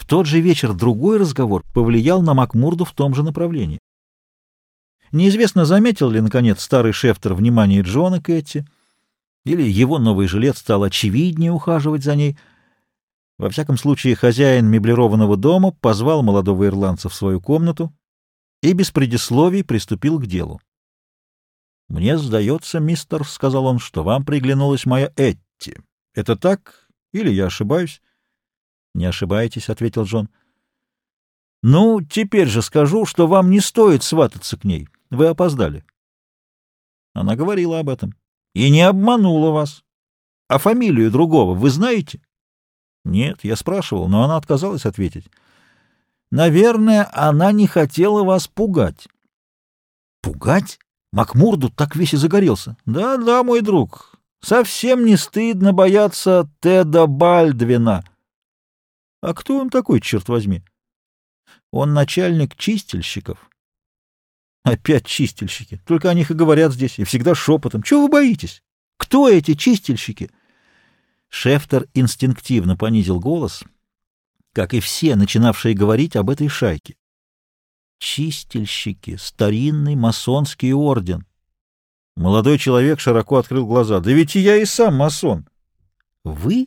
тот же вечер другой разговор повлиял на Макмурду в том же направлении. Неизвестно, заметил ли, наконец, старый Шефтер внимание Джона Кэти, или его новый жилет стал очевиднее ухаживать за ней. Во всяком случае, хозяин меблированного дома позвал молодого ирландца в свою комнату и без предисловий приступил к делу. «Мне сдается, мистер, — сказал он, — что вам приглянулась моя Этти. Это так? Или я ошибаюсь?» «Не ошибаетесь, — ответил Джон. — Ну, теперь же скажу, что вам не стоит свататься к ней. Вы опоздали. Она говорила об этом. И не обманула вас. А фамилию другого вы знаете? Нет, я спрашивал, но она отказалась ответить. Наверное, она не хотела вас пугать. Пугать? Макмурду так весь и загорелся. Да, мой друг, совсем не стыдно бояться Теда Бальдвина. А кто он такой, черт возьми? Он начальник чистильщиков. Опять чистильщики. Только о них и говорят здесь, и всегда шепотом. Чего вы боитесь? Кто эти чистильщики? Шефтер инстинктивно понизил голос, как и все, начинавшие говорить об этой шайке. Чистильщики, старинный масонский орден. Молодой человек широко открыл глаза. Да ведь и я и сам масон. Вы?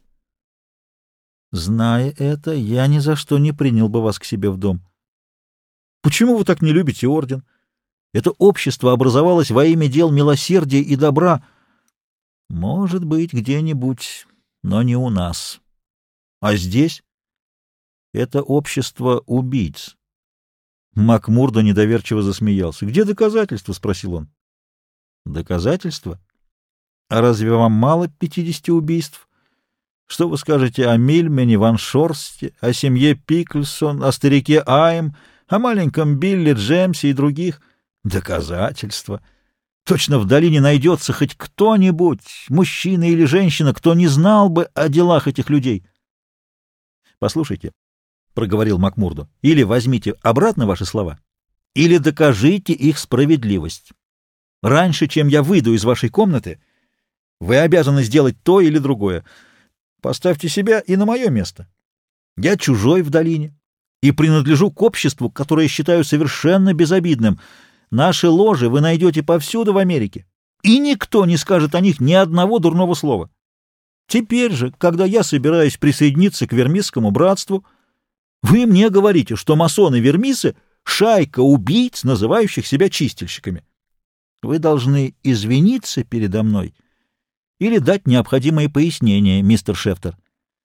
Зная это, я ни за что не принял бы вас к себе в дом. Почему вы так не любите орден? Это общество образовалось во имя дел милосердия и добра. Может быть, где-нибудь, но не у нас. А здесь? Это общество убийц. Макмурдо недоверчиво засмеялся. «Где доказательства?» — спросил он. «Доказательства? А разве вам мало 50 убийств? Что вы скажете о Мильмене Ван Шорсте, о семье Пикльсон, о старике Айм, о маленьком Билли Джемсе и других? Доказательства? Точно в долине найдется хоть кто-нибудь, мужчина или женщина, кто не знал бы о делах этих людей. Послушайте, — проговорил Макмурдо, — или возьмите обратно ваши слова, или докажите их справедливость. Раньше, чем я выйду из вашей комнаты, вы обязаны сделать то или другое. Поставьте себя и на мое место. Я чужой в долине и принадлежу к обществу, которое считаю совершенно безобидным. Наши ложи вы найдете повсюду в Америке, и никто не скажет о них ни одного дурного слова. Теперь же, когда я собираюсь присоединиться к Вермисскому братству, вы мне говорите, что масоны-вермисы — шайка убийц, называющих себя чистильщиками. Вы должны извиниться передо мной или дать необходимые пояснения, мистер Шефтер.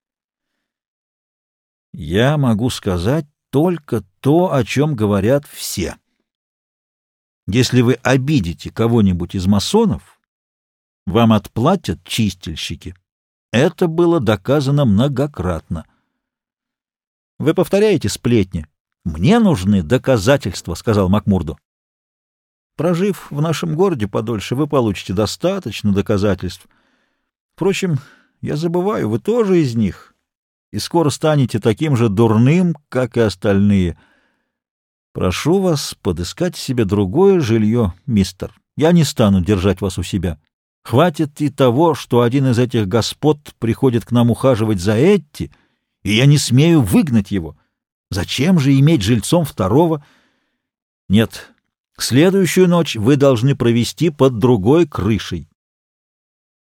Я могу сказать только то, о чем говорят все. Если вы обидите кого-нибудь из масонов, вам отплатят чистильщики. Это было доказано многократно. Вы повторяете сплетни. Мне нужны доказательства, — сказал Макмурдо. Прожив в нашем городе подольше, вы получите достаточно доказательств. Впрочем, я забываю, вы тоже из них, и скоро станете таким же дурным, как и остальные. Прошу вас подыскать себе другое жилье, мистер. Я не стану держать вас у себя. Хватит и того, что один из этих господ приходит к нам ухаживать за Этти, и я не смею выгнать его. Зачем же иметь жильцом второго? Нет, следующую ночь вы должны провести под другой крышей.